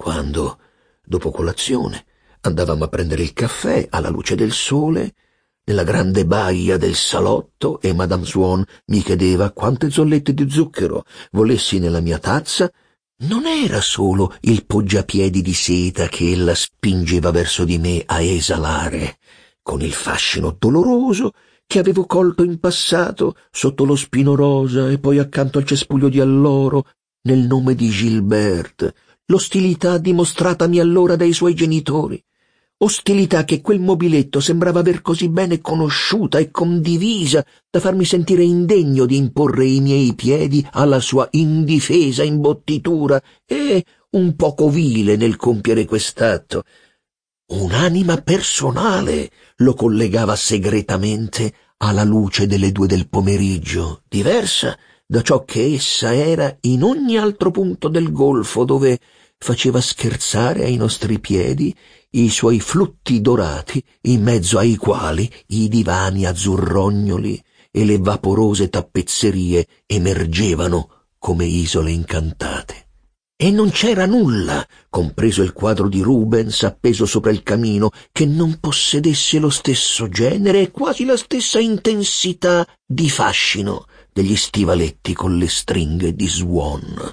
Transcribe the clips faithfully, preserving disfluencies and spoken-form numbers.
quando, dopo colazione, andavamo a prendere il caffè alla luce del sole nella grande baia del salotto e Madame Swan mi chiedeva quante zollette di zucchero volessi nella mia tazza, non era solo il poggiapiedi di seta che ella spingeva verso di me a esalare, con il fascino doloroso che avevo colto in passato sotto lo spino rosa e poi accanto al cespuglio di alloro, nel nome di Gilberte, l'ostilità dimostratami allora dai suoi genitori, ostilità che quel mobiletto sembrava aver così bene conosciuta e condivisa da farmi sentire indegno di imporre i miei piedi alla sua indifesa imbottitura e un poco vile nel compiere quest'atto. Un'anima personale lo collegava segretamente alla luce delle due del pomeriggio, diversa da ciò che essa era in ogni altro punto del golfo dove faceva scherzare ai nostri piedi i suoi flutti dorati in mezzo ai quali i divani azzurrognoli e le vaporose tappezzerie emergevano come isole incantate. E non c'era nulla, compreso il quadro di Rubens appeso sopra il camino, che non possedesse lo stesso genere e quasi la stessa intensità di fascino degli stivaletti con le stringhe di Swan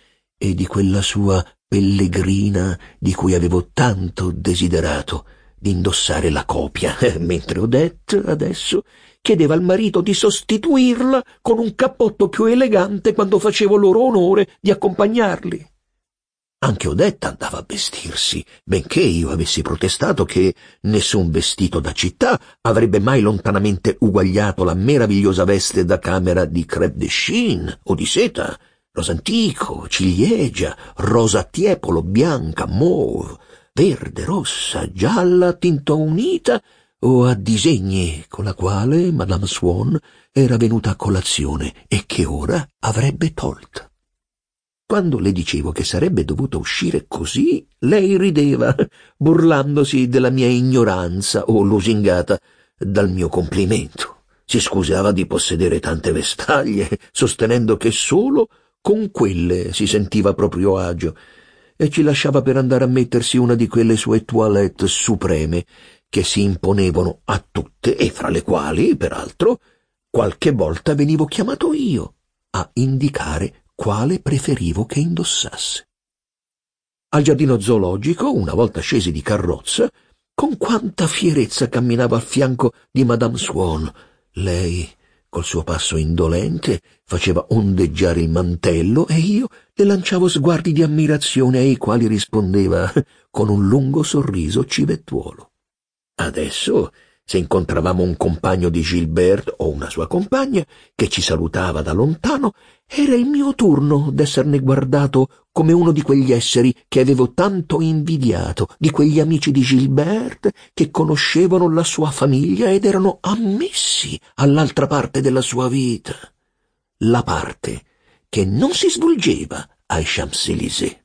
e di quella sua pellegrina di cui avevo tanto desiderato di indossare la copia, mentre Odette adesso chiedeva al marito di sostituirla con un cappotto più elegante quando facevo loro onore di accompagnarli. Anche Odette andava a vestirsi, benché io avessi protestato che nessun vestito da città avrebbe mai lontanamente uguagliato la meravigliosa veste da camera di crêpe de chine o di seta, rosa antico, ciliegia, rosa tiepolo, bianca, mauve, verde, rossa, gialla, tinto unita o a disegni con la quale Madame Swan era venuta a colazione e che ora avrebbe tolta. Quando le dicevo che sarebbe dovuto uscire così, lei rideva, burlandosi della mia ignoranza o lusingata dal mio complimento. Si scusava di possedere tante vestaglie, sostenendo che solo con quelle si sentiva proprio agio, e ci lasciava per andare a mettersi una di quelle sue toilette supreme che si imponevano a tutte e fra le quali, peraltro, qualche volta venivo chiamato io a indicare quale preferivo che indossasse. Al giardino zoologico, una volta scesi di carrozza, con quanta fierezza camminava al fianco di Madame Swan. Lei, col suo passo indolente, faceva ondeggiare il mantello e io le lanciavo sguardi di ammirazione ai quali rispondeva con un lungo sorriso civettuolo. Adesso, se incontravamo un compagno di Gilberte o una sua compagna che ci salutava da lontano, era il mio turno d'esserne guardato come uno di quegli esseri che avevo tanto invidiato, di quegli amici di Gilberte che conoscevano la sua famiglia ed erano ammessi all'altra parte della sua vita, la parte che non si svolgeva ai Champs-Élysées.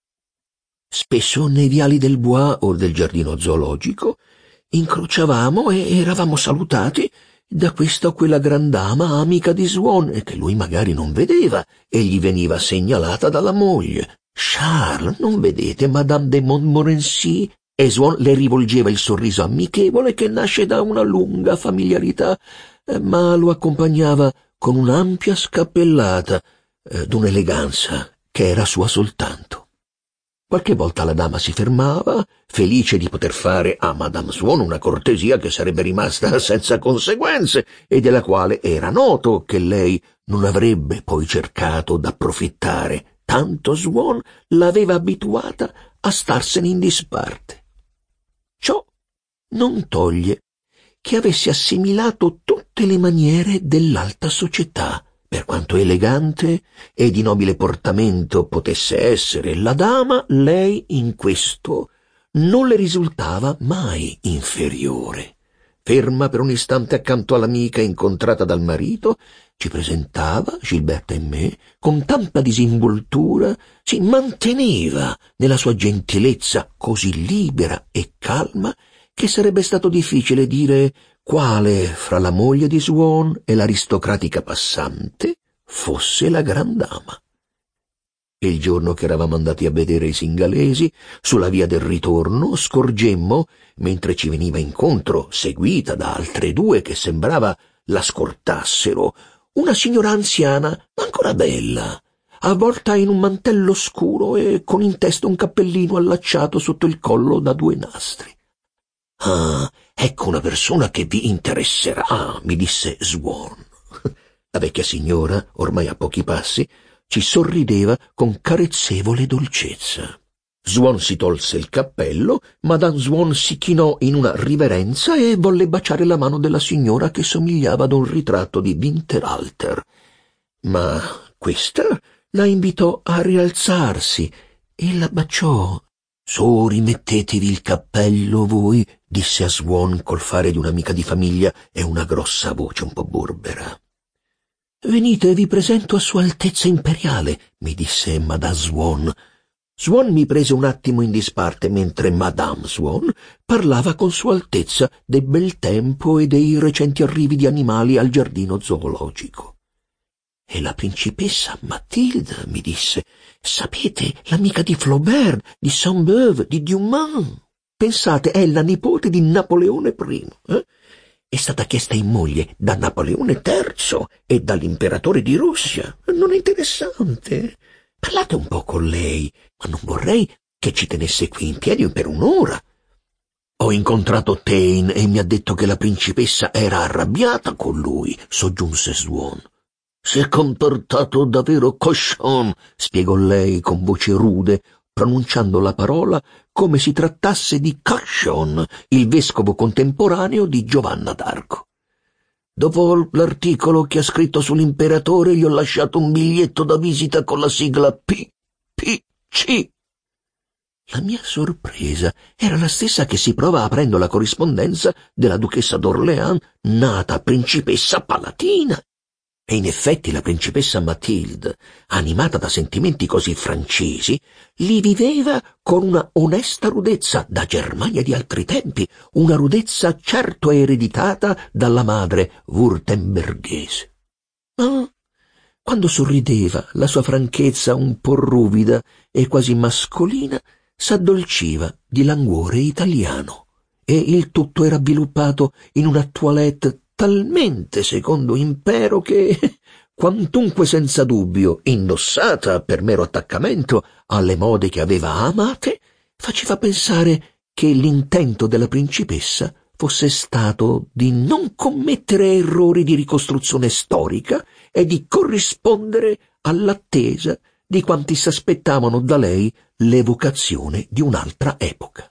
Spesso nei viali del Bois o del giardino zoologico incrociavamo e eravamo salutati da questa o quella gran dama amica di Swan che lui magari non vedeva e gli veniva segnalata dalla moglie. «Charles, non vedete Madame de Montmorency?» E Swan le rivolgeva il sorriso amichevole che nasce da una lunga familiarità, ma lo accompagnava con un'ampia scappellata eh, d'un'eleganza che era sua soltanto. Qualche volta la dama si fermava, felice di poter fare a Madame Swan una cortesia che sarebbe rimasta senza conseguenze e della quale era noto che lei non avrebbe poi cercato d'approfittare, tanto Swan l'aveva abituata a starsene in disparte. Ciò non toglie che avesse assimilato tutte le maniere dell'alta società. Per quanto elegante e di nobile portamento potesse essere la dama, lei in questo non le risultava mai inferiore. Ferma per un istante accanto all'amica incontrata dal marito, ci presentava, Gilberte e me, con tanta disinvoltura, si manteneva nella sua gentilezza così libera e calma che sarebbe stato difficile dire quale fra la moglie di Swan e l'aristocratica passante fosse la gran dama. e il giorno che eravamo andati a vedere i singalesi, sulla via del ritorno scorgemmo, mentre ci veniva incontro, seguita da altre due che sembrava la scortassero, una signora anziana, ma ancora bella, avvolta in un mantello scuro e con in testa un cappellino allacciato sotto il collo da due nastri. «Ah, ecco una persona che vi interesserà», mi disse Swan. La vecchia signora, ormai a pochi passi, ci sorrideva con carezzevole dolcezza. Swan si tolse il cappello, Madame Swan si chinò in una riverenza e volle baciare la mano della signora che somigliava ad un ritratto di Winterhalter. Ma questa la invitò a rialzarsi e la baciò. «Su, rimettetevi il cappello voi», disse a Swan col fare di un'amica di famiglia e una grossa voce un po' burbera. «Venite, vi presento a Sua Altezza Imperiale», mi disse Madame Swan. Swan mi prese un attimo in disparte mentre Madame Swan parlava con Sua Altezza del bel tempo e dei recenti arrivi di animali al giardino zoologico. «E la principessa Mathilde», mi disse, «sapete, l'amica di Flaubert, di Sainte-Beuve, di Dumas. Pensate, è la nipote di Napoleone primo, eh? È stata chiesta in moglie da Napoleone terzo e dall'imperatore di Russia. Non è interessante? Parlate un po' con lei, ma non vorrei che ci tenesse qui in piedi per un'ora». «Ho incontrato Taine e mi ha detto che la principessa era arrabbiata con lui», soggiunse Swan. «Si è comportato davvero cochon», spiegò lei con voce rude, pronunciando la parola come si trattasse di Cauchon, il vescovo contemporaneo di Giovanna d'Arco. «Dopo l'articolo che ha scritto sull'imperatore gli ho lasciato un biglietto da visita con la sigla P P C». La mia sorpresa era la stessa che si prova aprendo la corrispondenza della duchessa d'Orléans, nata principessa palatina. E in effetti la principessa Mathilde, animata da sentimenti così francesi, li viveva con una onesta rudezza da Germania di altri tempi, una rudezza certo ereditata dalla madre wurtemberghese. Ma quando sorrideva, la sua franchezza un po' ruvida e quasi mascolina s'addolciva di languore italiano, e il tutto era avviluppato in una toilette talmente secondo impero che, quantunque senza dubbio indossata per mero attaccamento alle mode che aveva amate, faceva pensare che l'intento della principessa fosse stato di non commettere errori di ricostruzione storica e di corrispondere all'attesa di quanti s'aspettavano da lei l'evocazione di un'altra epoca.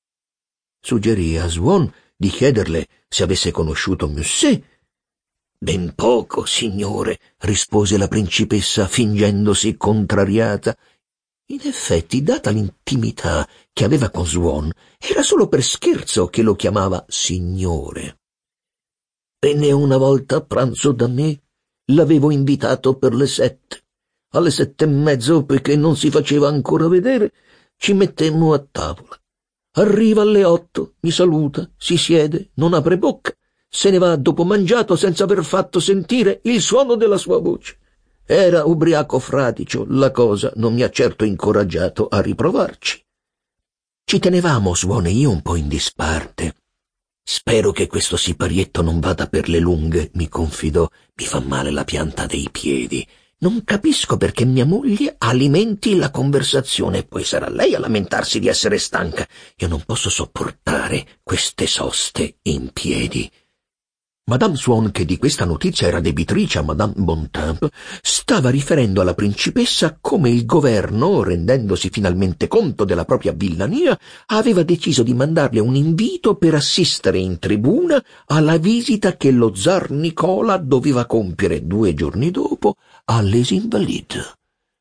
Suggerì a Swan di chiederle se avesse conosciuto Musset. «Ben poco, signore», rispose la principessa fingendosi contrariata. In effetti, data l'intimità che aveva con Swan, era solo per scherzo che lo chiamava signore. «Venne una volta a pranzo da me, l'avevo invitato per le sette. Alle sette e mezzo, poiché non si faceva ancora vedere, ci mettemmo a tavola. Arriva alle otto, mi saluta, si siede, non apre bocca, se ne va dopo mangiato senza aver fatto sentire il suono della sua voce. Era ubriaco fradicio, la cosa non mi ha certo incoraggiato a riprovarci. Ci tenevamo, Swan e io, un po' in disparte. «Spero che questo siparietto non vada per le lunghe», mi confidò, «mi fa male la pianta dei piedi. Non capisco perché mia moglie alimenti la conversazione, poi sarà lei a lamentarsi di essere stanca. Io non posso sopportare queste soste in piedi». Madame Swan, che di questa notizia era debitrice a Madame Bontemps, stava riferendo alla principessa come il governo, rendendosi finalmente conto della propria villania, aveva deciso di mandarle un invito per assistere in tribuna alla visita che lo zar Nicola doveva compiere due giorni dopo a Les Invalides.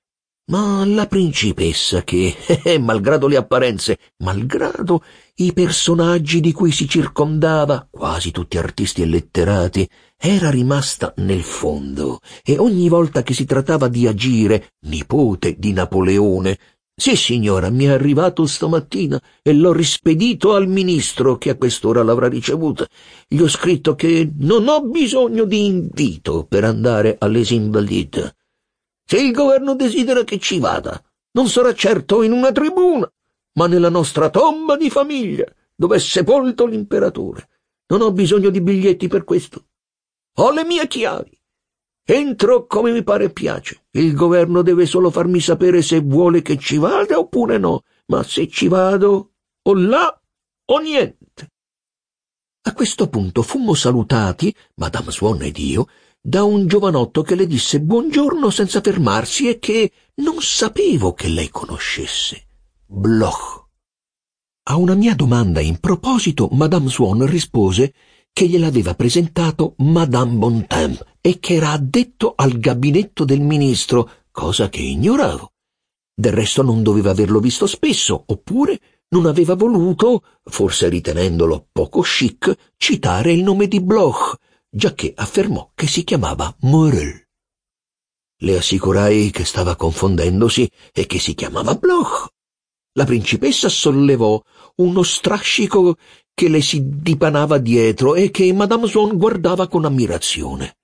Ma la principessa che, eh, malgrado le apparenze, malgrado i personaggi di cui si circondava, quasi tutti artisti e letterati, era rimasta nel fondo, e ogni volta che si trattava di agire nipote di Napoleone, «Sì, signora, mi è arrivato stamattina e l'ho rispedito al ministro che a quest'ora l'avrà ricevuta. Gli ho scritto che non ho bisogno di invito per andare a Les Invalides». Se il governo desidera che ci vada, non sarà certo in una tribuna, ma nella nostra tomba di famiglia, dove è sepolto l'imperatore. Non ho bisogno di biglietti per questo. Ho le mie chiavi. Entro come mi pare e piace. Il governo deve solo farmi sapere se vuole che ci vada oppure no, ma se ci vado, o là o niente. A questo punto fummo salutati, Madame Swan ed io, da un giovanotto che le disse buongiorno senza fermarsi e che non sapevo che lei conoscesse. Bloch. A una mia domanda in proposito, Madame Swan rispose che gliel'aveva presentato Madame Bontemps e che era addetto al gabinetto del ministro, cosa che ignoravo. Del resto non doveva averlo visto spesso, oppure non aveva voluto, forse ritenendolo poco chic, citare il nome di Bloch, giacché affermò che si chiamava Morel. Le assicurai che stava confondendosi e che si chiamava Bloch. La principessa sollevò uno strascico che le si dipanava dietro e che Madame Swan guardava con ammirazione.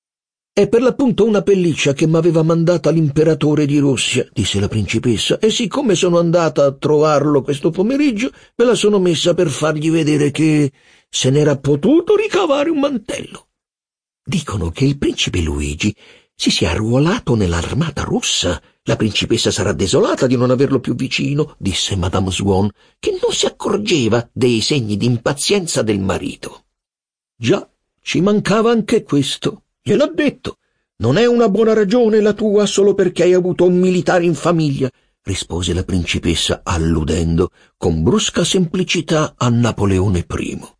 «È per l'appunto una pelliccia che m'aveva mandata l'imperatore di Russia», disse la principessa, «e siccome sono andata a trovarlo questo pomeriggio, me la sono messa per fargli vedere che se n'era potuto ricavare un mantello. Dicono che il principe Luigi si sia arruolato nell'armata russa. La principessa sarà desolata di non averlo più vicino», disse Madame Swan, che non si accorgeva dei segni di impazienza del marito. «Già, ci mancava anche questo. Gliel'ho detto. Non è una buona ragione la tua solo perché hai avuto un militare in famiglia», rispose la principessa, alludendo con brusca semplicità a Napoleone primo.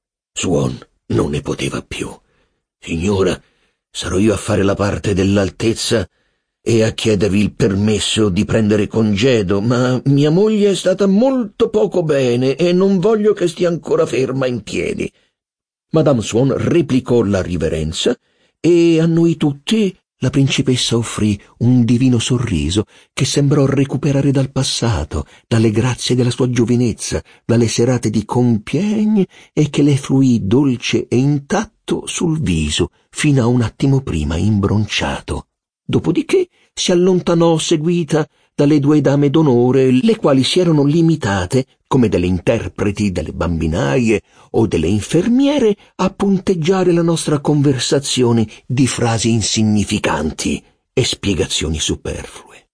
Swan non ne poteva più. «Signora, sarò io a fare la parte dell'altezza e a chiedervi il permesso di prendere congedo, ma mia moglie è stata molto poco bene e non voglio che stia ancora ferma in piedi». Madame Swan replicò la riverenza e a noi tutti la principessa offrì un divino sorriso che sembrò recuperare dal passato, dalle grazie della sua giovinezza, dalle serate di Compiègne, e che le fluì dolce e intatto sul viso fino a un attimo prima imbronciato. Dopodiché si allontanò seguita dalle due dame d'onore, le quali si erano limitate, come delle interpreti delle bambinaie o delle infermiere, a punteggiare la nostra conversazione di frasi insignificanti e spiegazioni superflue.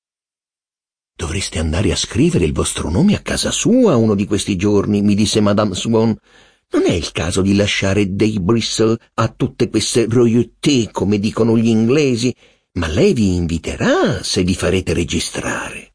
«Dovreste andare a scrivere il vostro nome a casa sua uno di questi giorni», mi disse Madame Swan. «Non è il caso di lasciare dei Bristol a tutte queste royauté, come dicono gli inglesi, ma lei vi inviterà se vi farete registrare».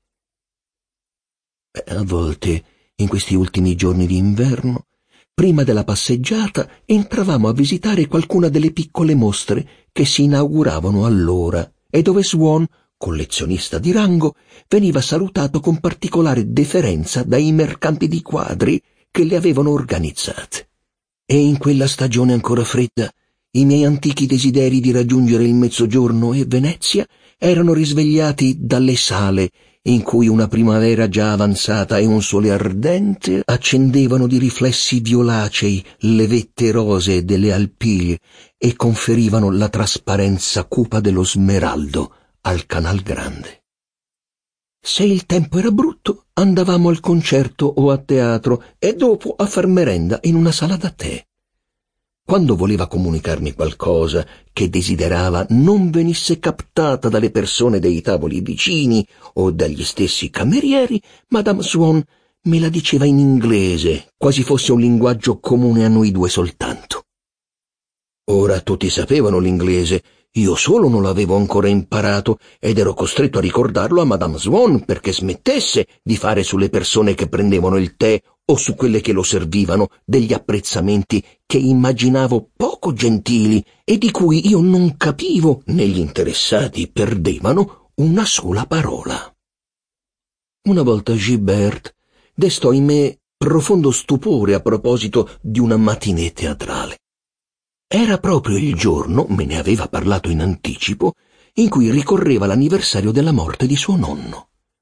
Beh, a volte, in questi ultimi giorni di inverno, prima della passeggiata, entravamo a visitare qualcuna delle piccole mostre che si inauguravano allora e dove Swan, collezionista di rango, veniva salutato con particolare deferenza dai mercanti di quadri che le avevano organizzate. E in quella stagione ancora fredda, i miei antichi desideri di raggiungere il mezzogiorno e Venezia erano risvegliati dalle sale in cui una primavera già avanzata e un sole ardente accendevano di riflessi violacei le vette rosee delle Alpiglie e conferivano la trasparenza cupa dello smeraldo al Canal Grande. Se il tempo era brutto, andavamo al concerto o a teatro e dopo a far merenda in una sala da tè. Quando voleva comunicarmi qualcosa che desiderava non venisse captata dalle persone dei tavoli vicini o dagli stessi camerieri, Madame Swan me la diceva in inglese, quasi fosse un linguaggio comune a noi due soltanto. Ora tutti sapevano l'inglese, io solo non l'avevo ancora imparato ed ero costretto a ricordarlo a Madame Swan perché smettesse di fare sulle persone che prendevano il tè o su quelle che lo servivano degli apprezzamenti che immaginavo poco gentili e di cui io non capivo né gli interessati perdevano una sola parola. Una volta Gilberte destò in me profondo stupore a proposito di una matinée teatrale. Era proprio il giorno, me ne aveva parlato in anticipo, in cui ricorreva l'anniversario della morte di suo nonno.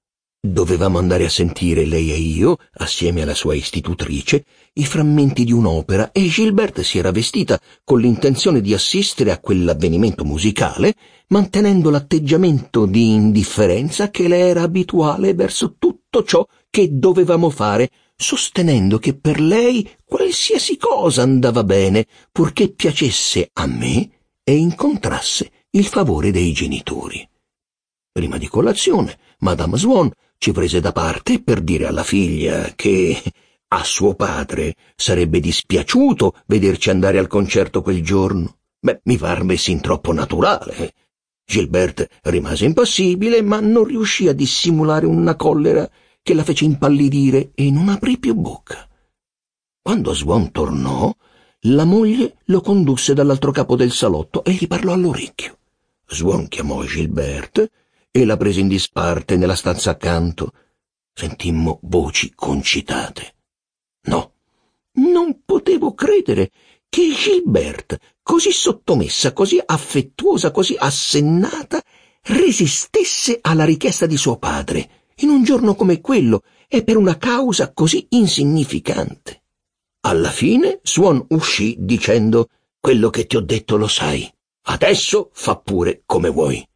Dovevamo andare a sentire, lei e io, assieme alla sua istitutrice, i frammenti di un'opera e Gilberte si era vestita con l'intenzione di assistere a quell'avvenimento musicale, mantenendo l'atteggiamento di indifferenza che le era abituale verso tutto ciò che dovevamo fare, sostenendo che per lei qualsiasi cosa andava bene, purché piacesse a me e incontrasse il favore dei genitori. Prima di colazione, Madame Swan ci prese da parte per dire alla figlia che a suo padre sarebbe dispiaciuto vederci andare al concerto quel giorno. Beh, mi parve sin troppo naturale. Gilberte rimase impassibile, ma non riuscì a dissimulare una collera che la fece impallidire e non aprì più bocca. Quando Swan tornò, la moglie lo condusse dall'altro capo del salotto e gli parlò all'orecchio. Swan chiamò Gilberte e la prese in disparte nella stanza accanto. Sentimmo voci concitate. No, non potevo credere che Gilberte, così sottomessa, così affettuosa, così assennata, resistesse alla richiesta di suo padre, in un giorno come quello e per una causa così insignificante. Alla fine Swan uscì dicendo: «Quello che ti ho detto lo sai. Adesso fa pure come vuoi».